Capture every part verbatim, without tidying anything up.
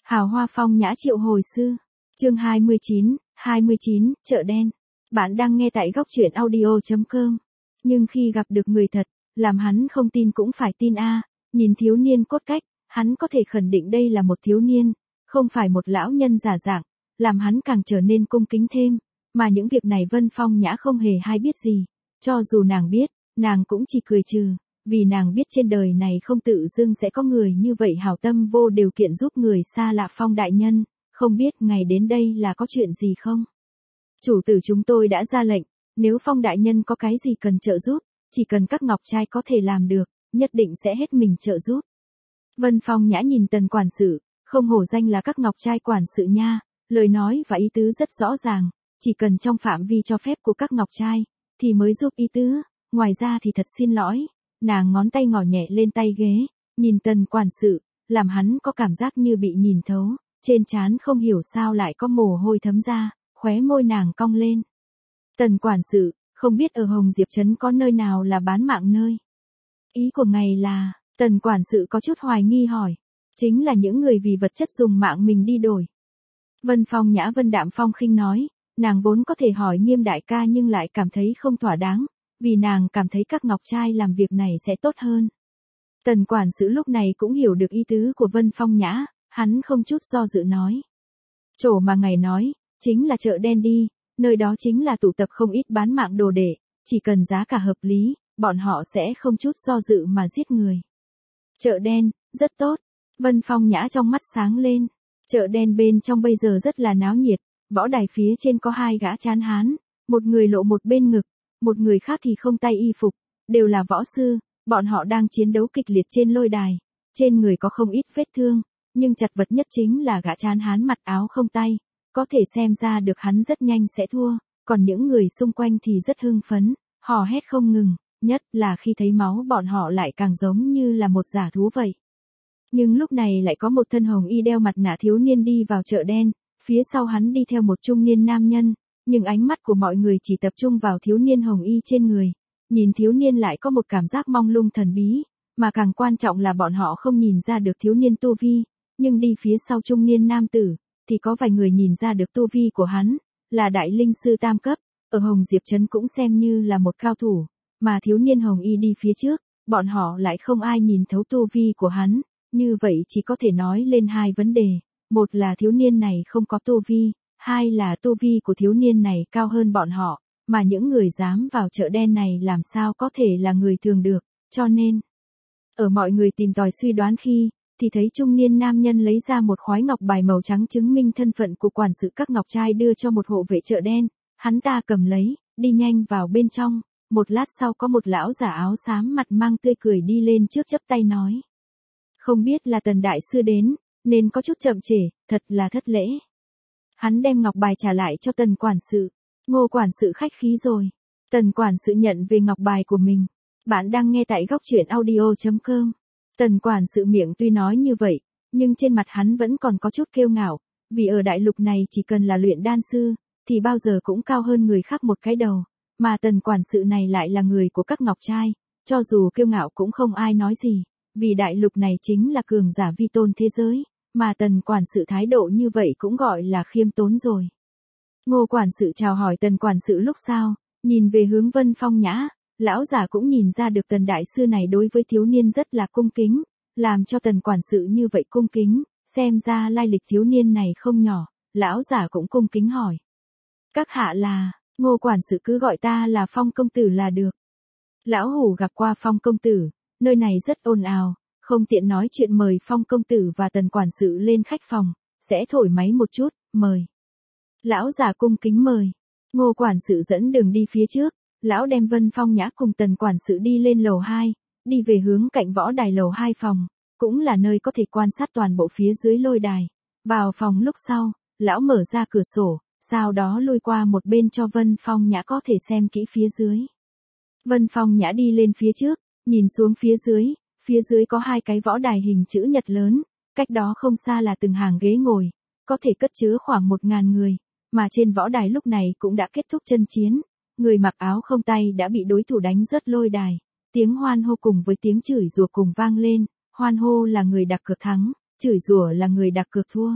Hào hoa phong nhã triệu hồi sư. Chương hai mươi chín, hai mươi chín, chợ đen. Bạn đang nghe tại góc truyện audio chấm com. Nhưng khi gặp được người thật, làm hắn không tin cũng phải tin a. Nhìn thiếu niên cốt cách, hắn có thể khẳng định đây là một thiếu niên, không phải một lão nhân giả dạng, làm hắn càng trở nên cung kính thêm, mà những việc này Vân Phong Nhã không hề hay biết gì, cho dù nàng biết, nàng cũng chỉ cười trừ, vì nàng biết trên đời này không tự dưng sẽ có người như vậy hảo tâm vô điều kiện giúp người xa lạ. Phong đại nhân, không biết ngày đến đây là có chuyện gì không? Chủ tử chúng tôi đã ra lệnh, nếu Phong đại nhân có cái gì cần trợ giúp, chỉ cần các ngọc trai có thể làm được, nhất định sẽ hết mình trợ giúp. Vân Phong Nhã nhìn Tần quản sự, không hổ danh là các ngọc trai quản sự nha, lời nói và ý tứ rất rõ ràng, chỉ cần trong phạm vi cho phép của các ngọc trai, thì mới giúp ý tứ, ngoài ra thì thật xin lỗi. Nàng ngón tay ngỏ nhẹ lên tay ghế, nhìn Tần quản sự, làm hắn có cảm giác như bị nhìn thấu, trên trán không hiểu sao lại có mồ hôi thấm ra, khóe môi nàng cong lên. Tần quản sự, không biết ở Hồng Diệp Trấn có nơi nào là bán mạng nơi? Ý của ngài là, Tần quản sự có chút hoài nghi hỏi, chính là những người vì vật chất dùng mạng mình đi đổi. Vân Phong Nhã vân đạm phong khinh nói, nàng vốn có thể hỏi Nghiêm đại ca nhưng lại cảm thấy không thỏa đáng, vì nàng cảm thấy các ngọc trai làm việc này sẽ tốt hơn. Tần quản sự lúc này cũng hiểu được ý tứ của Vân Phong Nhã, hắn không chút do dự nói. Chỗ mà ngài nói, chính là chợ đen đi, nơi đó chính là tụ tập không ít bán mạng đồ đệ, chỉ cần giá cả hợp lý, bọn họ sẽ không chút do dự mà giết người. Chợ đen, rất tốt. Vân Phong Nhã trong mắt sáng lên. Chợ đen bên trong bây giờ rất là náo nhiệt, võ đài phía trên có hai gã tráng hán, một người lộ một bên ngực, một người khác thì không tay y phục, đều là võ sư, bọn họ đang chiến đấu kịch liệt trên lôi đài, trên người có không ít vết thương, nhưng chật vật nhất chính là gã tráng hán mặc áo không tay, có thể xem ra được hắn rất nhanh sẽ thua, còn những người xung quanh thì rất hưng phấn, hò hét không ngừng, nhất là khi thấy máu bọn họ lại càng giống như là một giả thú vậy. Nhưng lúc này lại có một thân hồng y đeo mặt nạ thiếu niên đi vào chợ đen, phía sau hắn đi theo một trung niên nam nhân, nhưng ánh mắt của mọi người chỉ tập trung vào thiếu niên hồng y trên người, nhìn thiếu niên lại có một cảm giác mông lung thần bí, mà càng quan trọng là bọn họ không nhìn ra được thiếu niên tu vi, nhưng đi phía sau trung niên nam tử, thì có vài người nhìn ra được tu vi của hắn, là đại linh sư tam cấp, ở Hồng Diệp Trấn cũng xem như là một cao thủ, mà thiếu niên hồng y đi phía trước, bọn họ lại không ai nhìn thấu tu vi của hắn, như vậy chỉ có thể nói lên hai vấn đề, một là thiếu niên này không có tu vi, hai là tu vi của thiếu niên này cao hơn bọn họ, mà những người dám vào chợ đen này làm sao có thể là người thường được, cho nên, ở mọi người tìm tòi suy đoán khi, thì thấy trung niên nam nhân lấy ra một khói ngọc bài màu trắng chứng minh thân phận của quản sự các ngọc trai đưa cho một hộ vệ chợ đen, hắn ta cầm lấy, đi nhanh vào bên trong, một lát sau có một lão giả áo xám mặt mang tươi cười đi lên trước chắp tay nói. Không biết là Tần đại sư đến, nên có chút chậm trễ, thật là thất lễ. Hắn đem ngọc bài trả lại cho Tần quản sự, Ngô quản sự khách khí rồi. Tần quản sự nhận về ngọc bài của mình. Bạn đang nghe tại góc truyện audio chấm com. Tần quản sự miệng tuy nói như vậy, nhưng trên mặt hắn vẫn còn có chút kiêu ngạo, vì ở đại lục này chỉ cần là luyện đan sư, thì bao giờ cũng cao hơn người khác một cái đầu, mà Tần quản sự này lại là người của các ngọc trai, cho dù kiêu ngạo cũng không ai nói gì, vì đại lục này chính là cường giả vi tôn thế giới, mà Tần quản sự thái độ như vậy cũng gọi là khiêm tốn rồi. Ngô quản sự chào hỏi Tần quản sự lúc sau, nhìn về hướng Vân Phong Nhã, lão giả cũng nhìn ra được Tần đại sư này đối với thiếu niên rất là cung kính, làm cho Tần quản sự như vậy cung kính, xem ra lai lịch thiếu niên này không nhỏ, lão giả cũng cung kính hỏi. Các hạ là, Ngô quản sự cứ gọi ta là Phong công tử là được. Lão hủ gặp qua Phong công tử, nơi này rất ồn ào, không tiện nói chuyện, mời Phong công tử và Tần quản sự lên khách phòng, sẽ thổi máy một chút, mời. Lão giả cung kính mời, Ngô quản sự dẫn đường đi phía trước, lão đem Vân Phong Nhã cùng Tần quản sự đi lên lầu hai, đi về hướng cạnh võ đài lầu hai phòng, cũng là nơi có thể quan sát toàn bộ phía dưới lôi đài. Vào phòng lúc sau, lão mở ra cửa sổ, sau đó lui qua một bên cho Vân Phong Nhã có thể xem kỹ phía dưới. Vân Phong Nhã đi lên phía trước, nhìn xuống phía dưới, phía dưới có hai cái võ đài hình chữ nhật lớn, cách đó không xa là từng hàng ghế ngồi, có thể cất chứa khoảng một ngàn người, mà trên võ đài lúc này cũng đã kết thúc chân chiến, người mặc áo không tay đã bị đối thủ đánh rớt lôi đài, tiếng hoan hô cùng với tiếng chửi rủa cùng vang lên, hoan hô là người đặt cược thắng, chửi rủa là người đặt cược thua.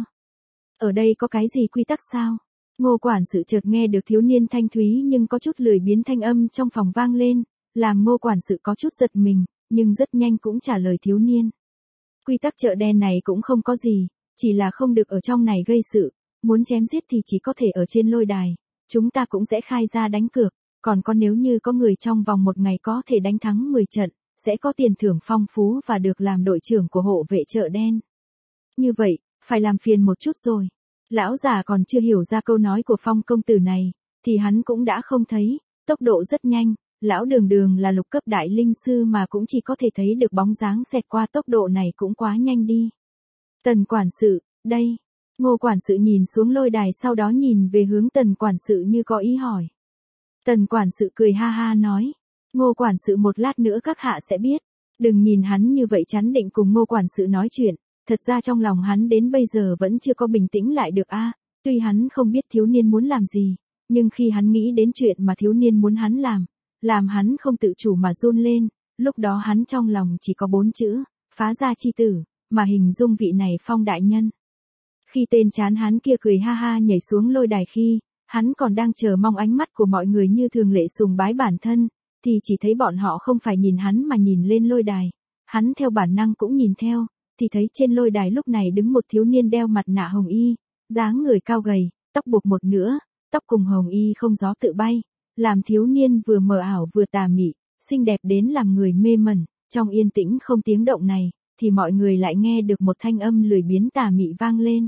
Ở đây có cái gì quy tắc sao? Ngô quản sự chợt nghe được thiếu niên thanh thúy nhưng có chút lười biếng thanh âm trong phòng vang lên, làm ngô quản sự có chút giật mình, nhưng rất nhanh cũng trả lời thiếu niên. Quy tắc chợ đen này cũng không có gì, chỉ là không được ở trong này gây sự, muốn chém giết thì chỉ có thể ở trên lôi đài, chúng ta cũng sẽ khai ra đánh cược, còn có nếu như có người trong vòng một ngày có thể đánh thắng mười trận, sẽ có tiền thưởng phong phú và được làm đội trưởng của hộ vệ chợ đen. Như vậy, phải làm phiền một chút rồi. Lão già còn chưa hiểu ra câu nói của Phong công tử này, thì hắn cũng đã không thấy, tốc độ rất nhanh, lão đường đường là lục cấp đại linh sư mà cũng chỉ có thể thấy được bóng dáng xẹt qua, tốc độ này cũng quá nhanh đi. Tần quản sự, đây. Ngô quản sự nhìn xuống lôi đài sau đó nhìn về hướng tần quản sự như có ý hỏi. Tần quản sự cười ha ha nói. Ngô quản sự một lát nữa các hạ sẽ biết. Đừng nhìn hắn như vậy chắn định cùng ngô quản sự nói chuyện. Thật ra trong lòng hắn đến bây giờ vẫn chưa có bình tĩnh lại được a. Tuy hắn không biết thiếu niên muốn làm gì, nhưng khi hắn nghĩ đến chuyện mà thiếu niên muốn hắn làm, làm hắn không tự chủ mà run lên, lúc đó hắn trong lòng chỉ có bốn chữ, phá gia chi tử, mà hình dung vị này Phong đại nhân. Khi tên chán hắn kia cười ha ha nhảy xuống lôi đài khi, hắn còn đang chờ mong ánh mắt của mọi người như thường lệ sùng bái bản thân, thì chỉ thấy bọn họ không phải nhìn hắn mà nhìn lên lôi đài. Hắn theo bản năng cũng nhìn theo, thì thấy trên lôi đài lúc này đứng một thiếu niên đeo mặt nạ hồng y, dáng người cao gầy, tóc buộc một nửa, tóc cùng hồng y không gió tự bay, làm thiếu niên vừa mờ ảo vừa tà mị, xinh đẹp đến làm người mê mẩn. Trong yên tĩnh không tiếng động này, thì mọi người lại nghe được một thanh âm lười biếng tà mị vang lên.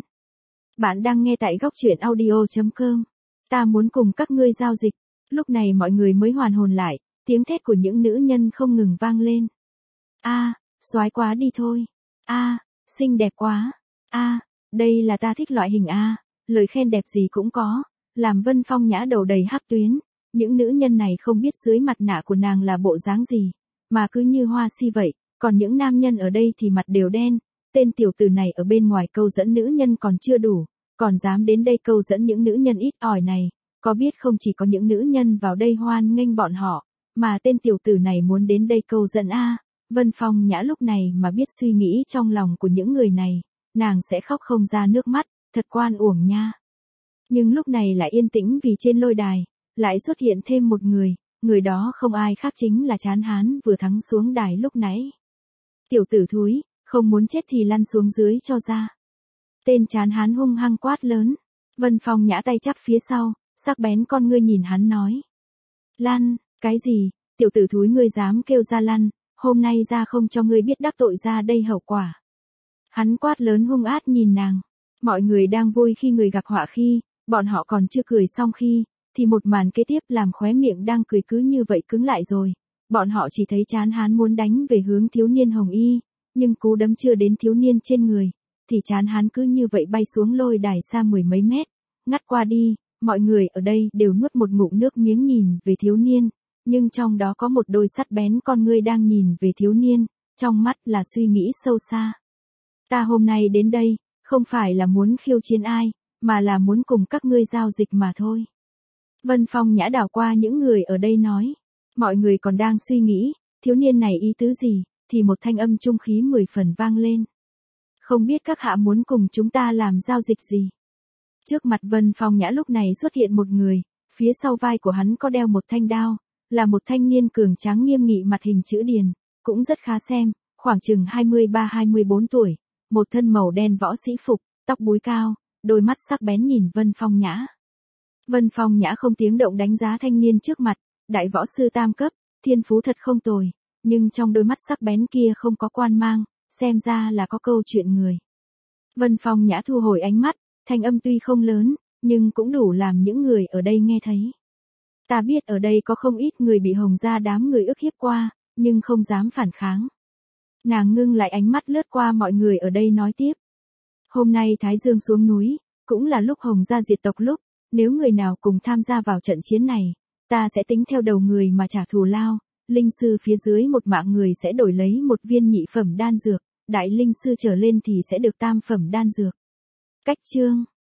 Bạn đang nghe tại góc truyện audio chấm com. Ta muốn cùng các ngươi giao dịch. Lúc này mọi người mới hoàn hồn lại, tiếng thét của những nữ nhân không ngừng vang lên. A, soái quá đi thôi. A, xinh đẹp quá. A, đây là ta thích loại hình A, lời khen đẹp gì cũng có, làm Vân Phong Nhã đầu đầy hắc tuyến. Những nữ nhân này không biết dưới mặt nạ của nàng là bộ dáng gì, mà cứ như hoa si vậy, còn những nam nhân ở đây thì mặt đều đen. Tên tiểu tử này ở bên ngoài câu dẫn nữ nhân còn chưa đủ, còn dám đến đây câu dẫn những nữ nhân ít ỏi này, có biết không, chỉ có những nữ nhân vào đây hoan nghênh bọn họ, mà tên tiểu tử này muốn đến đây câu dẫn a. Vân Phong Nhã lúc này mà biết suy nghĩ trong lòng của những người này, nàng sẽ khóc không ra nước mắt, thật quan uổng nha. Nhưng lúc này lại yên tĩnh vì trên lôi đài, lại xuất hiện thêm một người, người đó không ai khác chính là Chán Hán vừa thắng xuống đài lúc nãy. Tiểu tử thúi, không muốn chết thì lăn xuống dưới cho ra. Tên Chán Hán hung hăng quát lớn. Vân Phong Nhã tay chắp phía sau, sắc bén con ngươi nhìn hắn nói. Lăn, cái gì, tiểu tử thúi ngươi dám kêu ra lăn, hôm nay ra không cho ngươi biết đắc tội ra đây hậu quả. Hắn quát lớn hung ác nhìn nàng. Mọi người đang vui khi người gặp họa khi, bọn họ còn chưa cười xong khi, thì một màn kế tiếp làm khóe miệng đang cười cứ như vậy cứng lại rồi. Bọn họ chỉ thấy Chán Hán muốn đánh về hướng thiếu niên hồng y, nhưng cú đấm chưa đến thiếu niên trên người, thì Chán Hán cứ như vậy bay xuống lôi đài xa mười mấy mét, ngắt qua đi. Mọi người ở đây đều nuốt một ngụm nước miếng nhìn về thiếu niên, nhưng trong đó có một đôi sắt bén con ngươi đang nhìn về thiếu niên, trong mắt là suy nghĩ sâu xa. Ta hôm nay đến đây, không phải là muốn khiêu chiến ai, mà là muốn cùng các ngươi giao dịch mà thôi. Vân Phong Nhã đảo qua những người ở đây nói. Mọi người còn đang suy nghĩ, thiếu niên này ý tứ gì, thì một thanh âm trung khí mười phần vang lên. Không biết các hạ muốn cùng chúng ta làm giao dịch gì? Trước mặt Vân Phong Nhã lúc này xuất hiện một người, phía sau vai của hắn có đeo một thanh đao, là một thanh niên cường tráng nghiêm nghị mặt hình chữ điền, cũng rất khá xem, khoảng chừng hai mươi ba hai mươi bốn tuổi, một thân màu đen võ sĩ phục, tóc búi cao, đôi mắt sắc bén nhìn Vân Phong Nhã. Vân Phong Nhã không tiếng động đánh giá thanh niên trước mặt, đại võ sư tam cấp, thiên phú thật không tồi, nhưng trong đôi mắt sắc bén kia không có quan mang, xem ra là có câu chuyện người. Vân Phong Nhã thu hồi ánh mắt, thanh âm tuy không lớn, nhưng cũng đủ làm những người ở đây nghe thấy. Ta biết ở đây có không ít người bị Hồng gia đám người ức hiếp qua, nhưng không dám phản kháng. Nàng ngưng lại ánh mắt lướt qua mọi người ở đây nói tiếp. Hôm nay Thái Dương xuống núi, cũng là lúc Hồng gia diệt tộc lúc, nếu người nào cùng tham gia vào trận chiến này, ta sẽ tính theo đầu người mà trả thù lao, linh sư phía dưới một mạng người sẽ đổi lấy một viên nhị phẩm đan dược, đại linh sư trở lên thì sẽ được tam phẩm đan dược. Cách chương